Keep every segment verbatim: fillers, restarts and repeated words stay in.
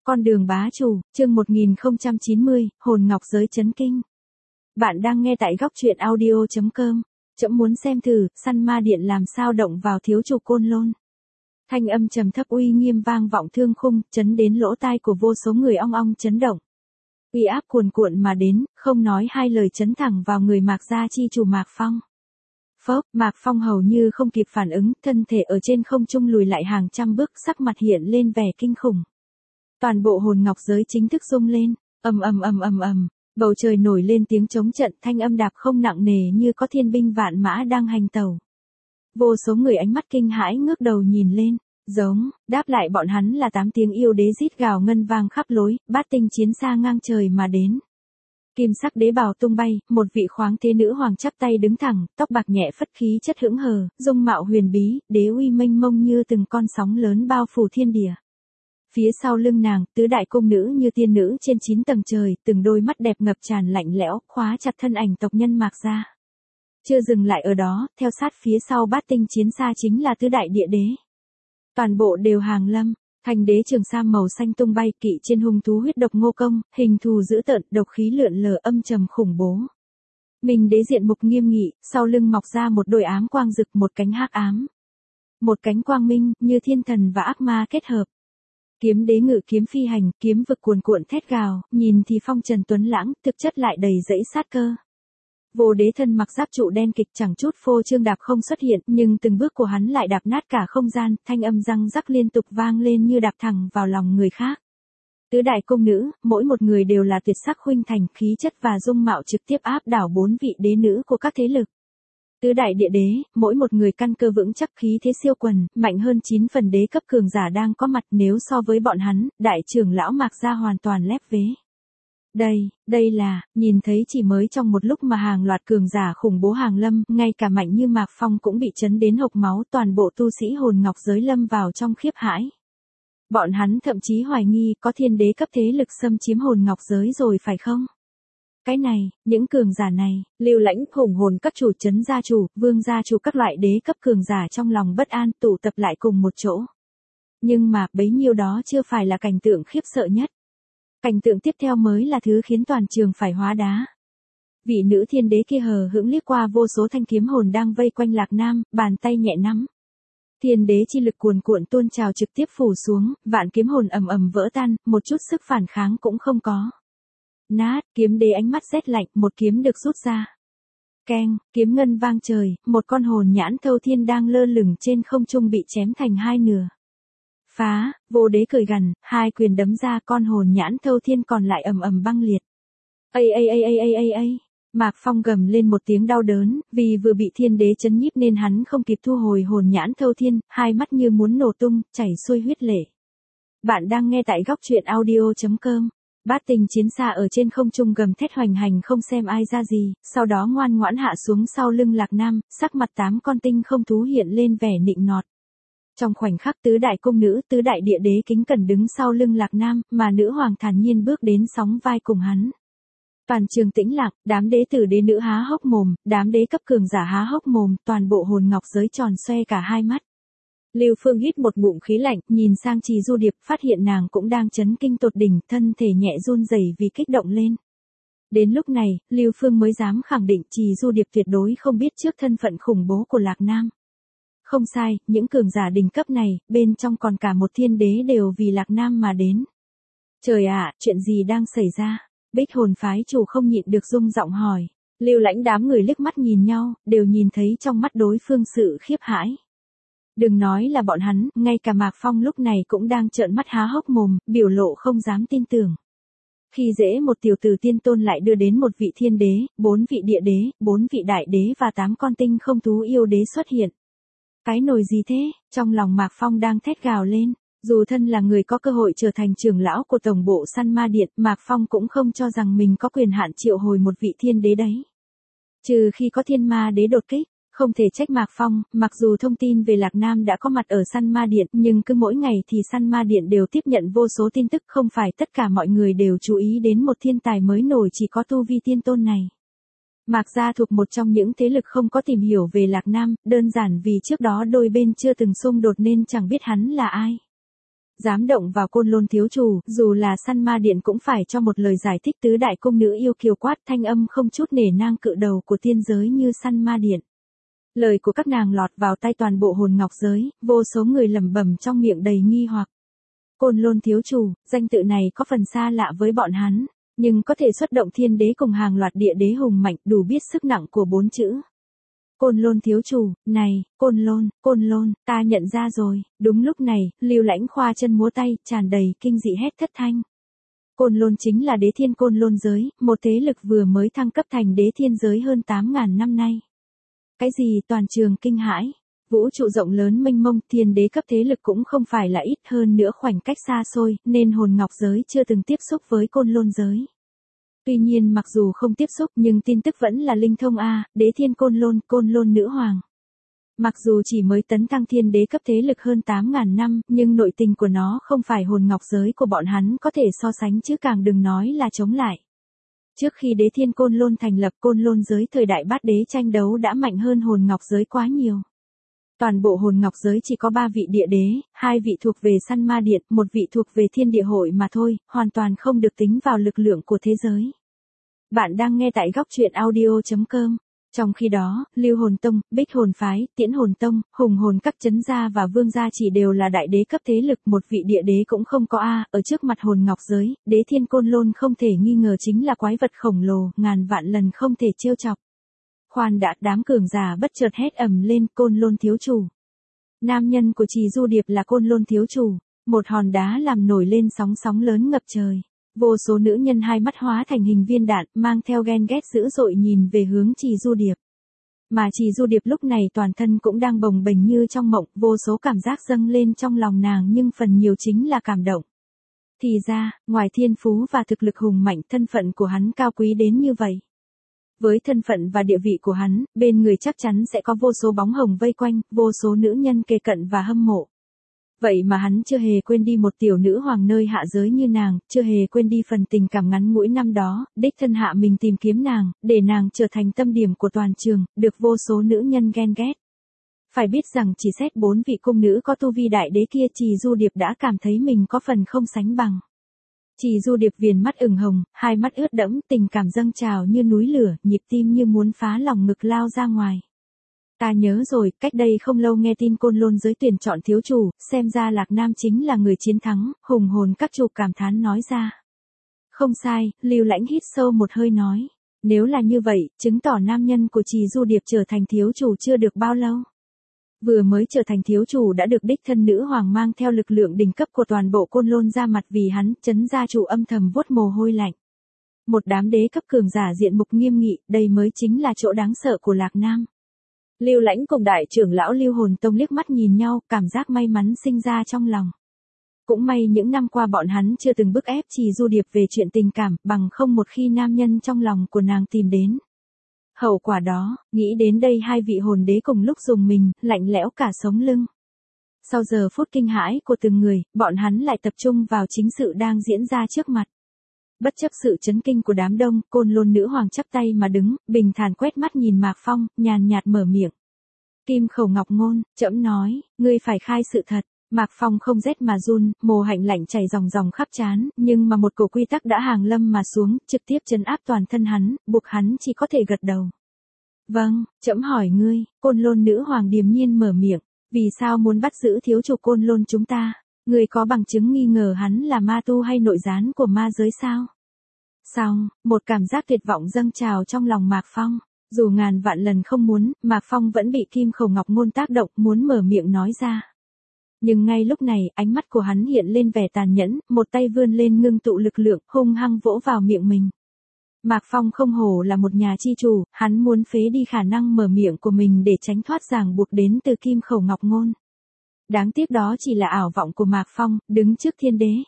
Con đường bá chủ, chương một nghìn không trăm chín mươi, hồn ngọc giới chấn kinh. Bạn đang nghe tại góc truyện audio chấm com. Trẫm muốn xem thử, săn ma điện làm sao động vào thiếu chủ Côn Lôn. Thanh âm trầm thấp uy nghiêm vang vọng thương khung, chấn đến lỗ tai của vô số người ong ong chấn động. Uy áp cuồn cuộn mà đến, không nói hai lời chấn thẳng vào người Mạc gia chi chủ Mạc Phong. Phốc, Mạc Phong hầu như không kịp phản ứng, thân thể ở trên không trung lùi lại hàng trăm bước, sắc mặt hiện lên vẻ kinh khủng. Toàn bộ hồn ngọc giới chính thức rung lên, ầm ầm ầm ầm ầm, bầu trời nổi lên tiếng chống trận, thanh âm đạp không nặng nề như có thiên binh vạn mã đang hành tẩu. Vô số người ánh mắt kinh hãi ngước đầu nhìn lên, giống, đáp lại bọn hắn là tám tiếng yêu đế rít gào ngân vang khắp lối, bát tinh chiến xa ngang trời mà đến. Kim sắc đế bào tung bay, một vị khoáng thế nữ hoàng chắp tay đứng thẳng, tóc bạc nhẹ phất khí chất hững hờ, dung mạo huyền bí, đế uy mênh mông như từng con sóng lớn bao phủ thiên địa. Phía sau lưng nàng, tứ đại cung nữ như tiên nữ trên chín tầng trời, từng đôi mắt đẹp ngập tràn lạnh lẽo, khóa chặt thân ảnh tộc nhân Mạc gia. Chưa dừng lại ở đó, theo sát phía sau bát tinh chiến xa chính là tứ đại địa đế. Toàn bộ đều hàng lâm, thành đế trường sam màu xanh tung bay, kỵ trên hung thú huyết độc ngô công, hình thù dữ tợn, độc khí lượn lờ âm trầm khủng bố. Mình đế diện mục nghiêm nghị, sau lưng mọc ra một đôi ám quang rực, một cánh hắc ám, một cánh quang minh, như thiên thần và ác ma kết hợp. Kiếm đế ngự kiếm phi hành, kiếm vực cuồn cuộn thét gào, nhìn thì phong trần tuấn lãng, thực chất lại đầy dẫy sát cơ. Vô đế thân mặc giáp trụ đen kịch chẳng chút phô trương đạp không xuất hiện, nhưng từng bước của hắn lại đạp nát cả không gian, thanh âm răng rắc liên tục vang lên như đạp thẳng vào lòng người khác. Tứ đại cung nữ, mỗi một người đều là tuyệt sắc khuynh thành, khí chất và dung mạo trực tiếp áp đảo bốn vị đế nữ của các thế lực. Tứ đại địa đế, mỗi một người căn cơ vững chắc, khí thế siêu quần, mạnh hơn chín phần đế cấp cường giả đang có mặt, nếu so với bọn hắn, đại trưởng lão Mạc gia hoàn toàn lép vế. Đây, đây là, nhìn thấy chỉ mới trong một lúc mà hàng loạt cường giả khủng bố hàng lâm, ngay cả mạnh như Mạc Phong cũng bị chấn đến hộc máu, toàn bộ tu sĩ hồn ngọc giới lâm vào trong khiếp hãi. Bọn hắn thậm chí hoài nghi có thiên đế cấp thế lực xâm chiếm hồn ngọc giới rồi phải không? Cái này, những cường giả này, lưu lãnh khủng hồn các chủ chấn gia chủ, vương gia chủ các loại đế cấp cường giả trong lòng bất an tụ tập lại cùng một chỗ. Nhưng mà, bấy nhiêu đó chưa phải là cảnh tượng khiếp sợ nhất. Cảnh tượng tiếp theo mới là thứ khiến toàn trường phải hóa đá. Vị nữ thiên đế kia hờ hững liếc qua vô số thanh kiếm hồn đang vây quanh Lạc Nam, bàn tay nhẹ nắm. Thiên đế chi lực cuồn cuộn tuôn trào trực tiếp phủ xuống, vạn kiếm hồn ầm ầm vỡ tan, một chút sức phản kháng cũng không có. Nát, kiếm đế ánh mắt rét lạnh, một kiếm được rút ra. Keng, kiếm ngân vang trời, một con hồn nhãn thâu thiên đang lơ lửng trên không trung bị chém thành hai nửa. Phá, vô đế cười gằn, hai quyền đấm ra, con hồn nhãn thâu thiên còn lại ầm ầm băng liệt. Ây ây ây ây ây ây ây, Mạc Phong gầm lên một tiếng đau đớn, vì vừa bị thiên đế chấn nhiếp nên hắn không kịp thu hồi hồn nhãn thâu thiên, hai mắt như muốn nổ tung, chảy xuôi huyết lệ. Bạn đang nghe tại góc truyện audio chấm com. Bát tinh chiến xa ở trên không trung gầm thét hoành hành không xem ai ra gì, sau đó ngoan ngoãn hạ xuống sau lưng Lạc Nam, sắc mặt tám con tinh không thú hiện lên vẻ nịnh nọt. Trong khoảnh khắc tứ đại cung nữ, tứ đại địa đế kính cẩn đứng sau lưng Lạc Nam, mà nữ hoàng thản nhiên bước đến sóng vai cùng hắn. Toàn trường tĩnh lặng, đám đế tử đế nữ há hốc mồm, đám đế cấp cường giả há hốc mồm, toàn bộ hồn ngọc giới tròn xoe cả hai mắt. Lưu Phương hít một ngụm khí lạnh, nhìn sang Trì Du Điệp, phát hiện nàng cũng đang chấn kinh tột đỉnh, thân thể nhẹ run rẩy vì kích động lên. Đến lúc này, Lưu Phương mới dám khẳng định Trì Du Điệp tuyệt đối không biết trước thân phận khủng bố của Lạc Nam. Không sai, những cường giả đỉnh cấp này, bên trong còn cả một thiên đế đều vì Lạc Nam mà đến. Trời ạ, chuyện gì đang xảy ra? Bích hồn phái chủ không nhịn được rung giọng hỏi. Lưu lãnh đám người liếc mắt nhìn nhau, đều nhìn thấy trong mắt đối phương sự khiếp hãi. Đừng nói là bọn hắn, ngay cả Mạc Phong lúc này cũng đang trợn mắt há hốc mồm, biểu lộ không dám tin tưởng. Khi dễ một tiểu tử tiên tôn lại đưa đến một vị thiên đế, bốn vị địa đế, bốn vị đại đế và tám con tinh không thú yêu đế xuất hiện. Cái nồi gì thế? Trong lòng Mạc Phong đang thét gào lên. Dù thân là người có cơ hội trở thành trưởng lão của tổng bộ săn ma điện, Mạc Phong cũng không cho rằng mình có quyền hạn triệu hồi một vị thiên đế đấy. Trừ khi có thiên ma đế đột kích. Không thể trách Mạc Phong, mặc dù thông tin về Lạc Nam đã có mặt ở săn ma điện, nhưng cứ mỗi ngày thì săn ma điện đều tiếp nhận vô số tin tức, không phải tất cả mọi người đều chú ý đến một thiên tài mới nổi chỉ có tu vi tiên tôn này. Mạc gia thuộc một trong những thế lực không có tìm hiểu về Lạc Nam, đơn giản vì trước đó đôi bên chưa từng xung đột nên chẳng biết hắn là ai. Dám động vào Côn Lôn thiếu chủ, dù là săn ma điện cũng phải cho một lời giải thích. Tứ đại cung nữ yêu kiều quát thanh âm không chút nể nang cự đầu của tiên giới như săn ma điện. Lời của các nàng lọt vào tay toàn bộ hồn ngọc giới, vô số người lẩm bẩm trong miệng đầy nghi hoặc. Côn Lôn thiếu chủ, danh tự này có phần xa lạ với bọn hắn, nhưng có thể xuất động thiên đế cùng hàng loạt địa đế hùng mạnh, đủ biết sức nặng của bốn chữ. Côn Lôn thiếu chủ, này, Côn Lôn, Côn Lôn, ta nhận ra rồi. Đúng lúc này, Lưu Lãnh khoa chân múa tay, tràn đầy kinh dị hét thất thanh. Côn Lôn chính là đế thiên Côn Lôn giới, một thế lực vừa mới thăng cấp thành đế thiên giới hơn tám ngàn năm nay. Cái gì toàn trường kinh hãi? Vũ trụ rộng lớn mênh mông, thiên đế cấp thế lực cũng không phải là ít, hơn nữa khoảnh cách xa xôi, nên hồn ngọc giới chưa từng tiếp xúc với Côn Lôn giới. Tuy nhiên mặc dù không tiếp xúc nhưng tin tức vẫn là linh thông a, đế thiên Côn Lôn, Côn Lôn nữ hoàng. Mặc dù chỉ mới tấn thăng thiên đế cấp thế lực hơn tám ngàn năm, nhưng nội tình của nó không phải hồn ngọc giới của bọn hắn có thể so sánh, chứ càng đừng nói là chống lại. Trước khi đế thiên Côn Lôn thành lập, Côn Lôn giới thời đại bát đế tranh đấu đã mạnh hơn hồn ngọc giới quá nhiều. Toàn bộ hồn ngọc giới chỉ có ba vị địa đế, hai vị thuộc về săn ma điện, một vị thuộc về thiên địa hội mà thôi, hoàn toàn không được tính vào lực lượng của thế giới. Bạn đang nghe tại góc truyện audio chấm com. Trong khi đó, Lưu Hồn Tông, Bích Hồn Phái, Tiễn Hồn Tông, Hùng Hồn các chấn gia và vương gia chỉ đều là đại đế cấp thế lực, một vị địa đế cũng không có a. Ở trước mặt hồn ngọc giới, đế thiên Côn Lôn không thể nghi ngờ chính là quái vật khổng lồ, ngàn vạn lần không thể trêu chọc. Khoan đã, đám cường giả bất chợt hét ầm lên, Côn Lôn thiếu chủ. Nam nhân của Trì Du Điệp là Côn Lôn thiếu chủ, một hòn đá làm nổi lên sóng sóng lớn ngập trời. Vô số nữ nhân hai mắt hóa thành hình viên đạn, mang theo ghen ghét dữ dội nhìn về hướng Trì Du Điệp. Mà Trì Du Điệp lúc này toàn thân cũng đang bồng bềnh như trong mộng, vô số cảm giác dâng lên trong lòng nàng nhưng phần nhiều chính là cảm động. Thì ra, ngoài thiên phú và thực lực hùng mạnh, thân phận của hắn cao quý đến như vậy. Với thân phận và địa vị của hắn, bên người chắc chắn sẽ có vô số bóng hồng vây quanh, vô số nữ nhân kề cận và hâm mộ. Vậy mà hắn chưa hề quên đi một tiểu nữ hoàng nơi hạ giới như nàng, chưa hề quên đi phần tình cảm ngắn ngủi năm đó, đích thân hạ mình tìm kiếm nàng, để nàng trở thành tâm điểm của toàn trường, được vô số nữ nhân ghen ghét. Phải biết rằng chỉ xét bốn vị cung nữ có tu vi đại đế kia, Trì Du Điệp đã cảm thấy mình có phần không sánh bằng. Trì Du Điệp viền mắt ửng hồng, hai mắt ướt đẫm, tình cảm dâng trào như núi lửa, nhịp tim như muốn phá lòng ngực lao ra ngoài. Ta nhớ rồi, cách đây không lâu nghe tin Côn Lôn giới tuyển chọn thiếu chủ, xem ra Lạc Nam chính là người chiến thắng, hùng hồn các chủ cảm thán nói ra. Không sai, Lưu Lãnh hít sâu một hơi nói. Nếu là như vậy, chứng tỏ nam nhân của Trì Du Điệp trở thành thiếu chủ chưa được bao lâu. Vừa mới trở thành thiếu chủ đã được đích thân nữ hoàng mang theo lực lượng đỉnh cấp của toàn bộ Côn Lôn ra mặt vì hắn, chấn gia chủ âm thầm vuốt mồ hôi lạnh. Một đám đế cấp cường giả diện mục nghiêm nghị, đây mới chính là chỗ đáng sợ của Lạc Nam. Lưu Lãnh cùng đại trưởng lão Lưu Hồn Tông liếc mắt nhìn nhau, cảm giác may mắn sinh ra trong lòng. Cũng may những năm qua bọn hắn chưa từng bức ép Trì Du Điệp về chuyện tình cảm, bằng không một khi nam nhân trong lòng của nàng tìm đến. Hậu quả đó, nghĩ đến đây hai vị hồn đế cùng lúc dùng mình, lạnh lẽo cả sống lưng. Sau giờ phút kinh hãi của từng người, bọn hắn lại tập trung vào chính sự đang diễn ra trước mặt. Bất chấp sự chấn kinh của đám đông, Côn Lôn nữ hoàng chắp tay mà đứng, bình thản quét mắt nhìn Mạc Phong, nhàn nhạt mở miệng. Kim Khẩu Ngọc Ngôn, trẫm nói, ngươi phải khai sự thật. Mạc Phong không rét mà run, mồ hạnh lạnh chảy ròng ròng khắp trán, nhưng mà một cổ quy tắc đã hàng lâm mà xuống, trực tiếp trấn áp toàn thân hắn, buộc hắn chỉ có thể gật đầu. Vâng, trẫm hỏi ngươi, Côn Lôn nữ hoàng điềm nhiên mở miệng, vì sao muốn bắt giữ thiếu chủ Côn Lôn chúng ta? Ngươi có bằng chứng nghi ngờ hắn là ma tu hay nội gián của ma giới sao? Xong, một cảm giác tuyệt vọng dâng trào trong lòng Mạc Phong. Dù ngàn vạn lần không muốn, Mạc Phong vẫn bị Kim Khẩu Ngọc Ngôn tác động, muốn mở miệng nói ra. Nhưng ngay lúc này, ánh mắt của hắn hiện lên vẻ tàn nhẫn, một tay vươn lên ngưng tụ lực lượng, hung hăng vỗ vào miệng mình. Mạc Phong không hổ là một nhà chi chủ, hắn muốn phế đi khả năng mở miệng của mình để tránh thoát ràng buộc đến từ Kim Khẩu Ngọc Ngôn. Đáng tiếc đó chỉ là ảo vọng của Mạc Phong, đứng trước thiên đế.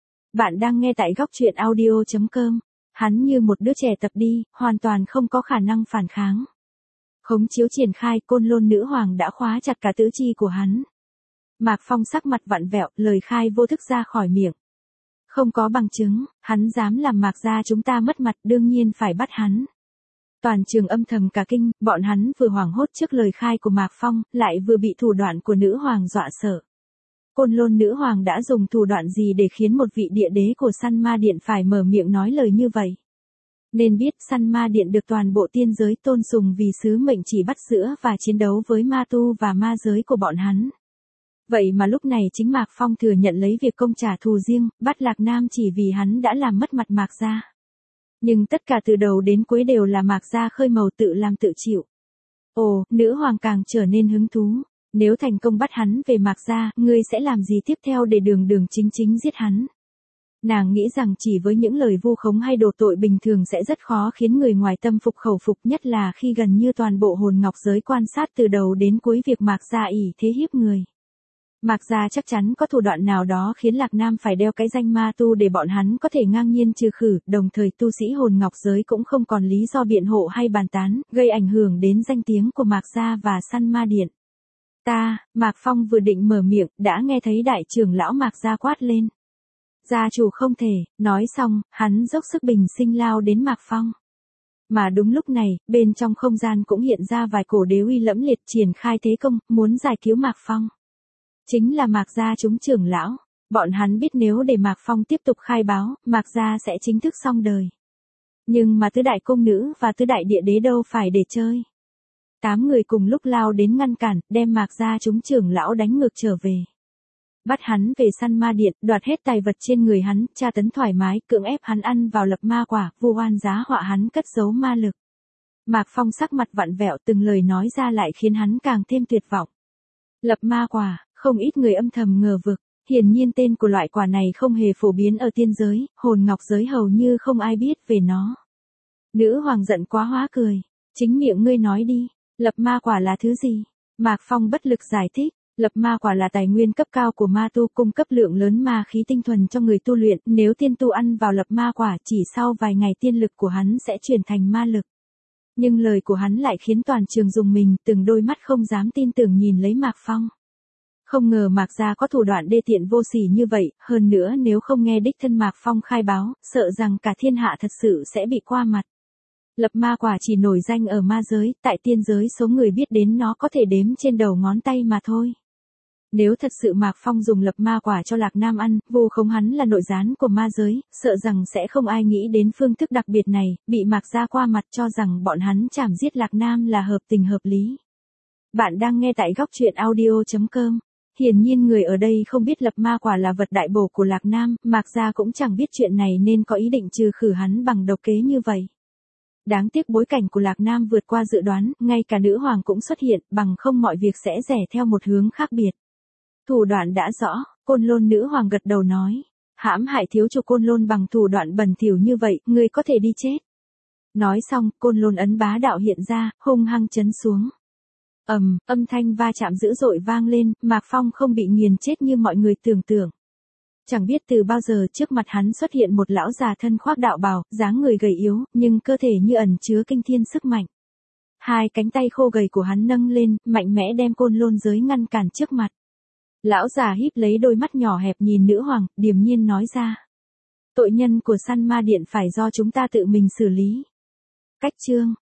Bạn đang nghe tại góc truyện audio chấm com. Hắn như một đứa trẻ tập đi, hoàn toàn không có khả năng phản kháng. Khống chiếu triển khai, Côn Lôn nữ hoàng đã khóa chặt cả tứ chi của hắn. Mạc Phong sắc mặt vặn vẹo, lời khai vô thức ra khỏi miệng. Không có bằng chứng, hắn dám làm Mạc gia chúng ta mất mặt, đương nhiên phải bắt hắn. Toàn trường âm thầm cả kinh, bọn hắn vừa hoảng hốt trước lời khai của Mạc Phong, lại vừa bị thủ đoạn của nữ hoàng dọa sợ. Côn Lôn nữ hoàng đã dùng thủ đoạn gì để khiến một vị địa đế của Săn Ma Điện phải mở miệng nói lời như vậy? Nên biết Săn Ma Điện được toàn bộ tiên giới tôn sùng vì sứ mệnh chỉ bắt giữ và chiến đấu với ma tu và ma giới của bọn hắn. Vậy mà lúc này chính Mạc Phong thừa nhận lấy việc công trả thù riêng, bắt Lạc Nam chỉ vì hắn đã làm mất mặt Mạc gia. Nhưng tất cả từ đầu đến cuối đều là Mạc gia khơi màu tự làm tự chịu. Ồ, nữ hoàng càng trở nên hứng thú. Nếu thành công bắt hắn về Mạc gia, ngươi sẽ làm gì tiếp theo để đường đường chính chính giết hắn? Nàng nghĩ rằng chỉ với những lời vu khống hay đổ tội bình thường sẽ rất khó khiến người ngoài tâm phục khẩu phục, nhất là khi gần như toàn bộ hồn ngọc giới quan sát từ đầu đến cuối việc Mạc gia ỷ thế hiếp người. Mạc gia chắc chắn có thủ đoạn nào đó khiến Lạc Nam phải đeo cái danh ma tu để bọn hắn có thể ngang nhiên trừ khử, đồng thời tu sĩ hồn ngọc giới cũng không còn lý do biện hộ hay bàn tán, gây ảnh hưởng đến danh tiếng của Mạc gia và Săn Ma Điện. Ta, Mạc Phong vừa định mở miệng, đã nghe thấy đại trưởng lão Mạc gia quát lên. Gia chủ không thể, nói xong, hắn dốc sức bình sinh lao đến Mạc Phong. Mà đúng lúc này, bên trong không gian cũng hiện ra vài cổ đế uy lẫm liệt triển khai thế công, muốn giải cứu Mạc Phong. Chính là Mạc gia chúng trưởng lão. Bọn hắn biết nếu để Mạc Phong tiếp tục khai báo, Mạc gia sẽ chính thức xong đời. Nhưng mà tứ đại cung nữ và tứ đại địa đế đâu phải để chơi. Tám người cùng lúc lao đến ngăn cản, đem Mạc gia chúng trưởng lão đánh ngược trở về. Bắt hắn về Săn Ma Điện, đoạt hết tài vật trên người hắn, tra tấn thoải mái, cưỡng ép hắn ăn vào lập ma quả, vu oan giá họa hắn cất giấu ma lực. Mạc Phong sắc mặt vặn vẹo, từng lời nói ra lại khiến hắn càng thêm tuyệt vọng. Lập ma quả, không ít người âm thầm ngờ vực, hiển nhiên tên của loại quả này không hề phổ biến ở tiên giới, hồn ngọc giới hầu như không ai biết về nó. Nữ hoàng giận quá hóa cười, chính miệng ngươi nói đi, lập ma quả là thứ gì? Mạc Phong bất lực giải thích. Lập ma quả là tài nguyên cấp cao của ma tu, cung cấp lượng lớn ma khí tinh thuần cho người tu luyện, nếu tiên tu ăn vào lập ma quả chỉ sau vài ngày tiên lực của hắn sẽ chuyển thành ma lực. Nhưng lời của hắn lại khiến toàn trường rùng mình, từng đôi mắt không dám tin tưởng nhìn lấy Mạc Phong. Không ngờ Mạc gia có thủ đoạn đê tiện vô sỉ như vậy, hơn nữa nếu không nghe đích thân Mạc Phong khai báo, sợ rằng cả thiên hạ thật sự sẽ bị qua mặt. Lập ma quả chỉ nổi danh ở ma giới, tại tiên giới số người biết đến nó có thể đếm trên đầu ngón tay mà thôi. Nếu thật sự Mạc Phong dùng lập ma quả cho Lạc Nam ăn, vu khống hắn là nội gián của ma giới, sợ rằng sẽ không ai nghĩ đến phương thức đặc biệt này, bị Mạc gia qua mặt cho rằng bọn hắn chảm giết Lạc Nam là hợp tình hợp lý. Bạn đang nghe tại góc truyện audio chấm com. Hiển nhiên người ở đây không biết lập ma quả là vật đại bổ của Lạc Nam, Mạc gia cũng chẳng biết chuyện này nên có ý định trừ khử hắn bằng độc kế như vậy. Đáng tiếc bối cảnh của Lạc Nam vượt qua dự đoán, ngay cả nữ hoàng cũng xuất hiện, bằng không mọi việc sẽ rẽ theo một hướng khác biệt. Thủ đoạn đã rõ, Côn Lôn nữ hoàng gật đầu nói. Hãm hại thiếu chủ Côn Lôn bằng thủ đoạn bẩn thỉu như vậy, ngươi có thể đi chết. Nói xong, Côn Lôn ấn bá đạo hiện ra, hung hăng chấn xuống. Ầm, um, âm thanh va chạm dữ dội vang lên, Mạc Phong không bị nghiền chết như mọi người tưởng tượng. Chẳng biết từ bao giờ trước mặt hắn xuất hiện một lão già thân khoác đạo bào, dáng người gầy yếu, nhưng cơ thể như ẩn chứa kinh thiên sức mạnh. Hai cánh tay khô gầy của hắn nâng lên, mạnh mẽ đem Côn Lôn giới ngăn cản trước mặt. Lão già híp lấy đôi mắt nhỏ hẹp nhìn nữ hoàng, điềm nhiên nói ra. Tội nhân của Săn Ma Điện phải do chúng ta tự mình xử lý. Cách chương.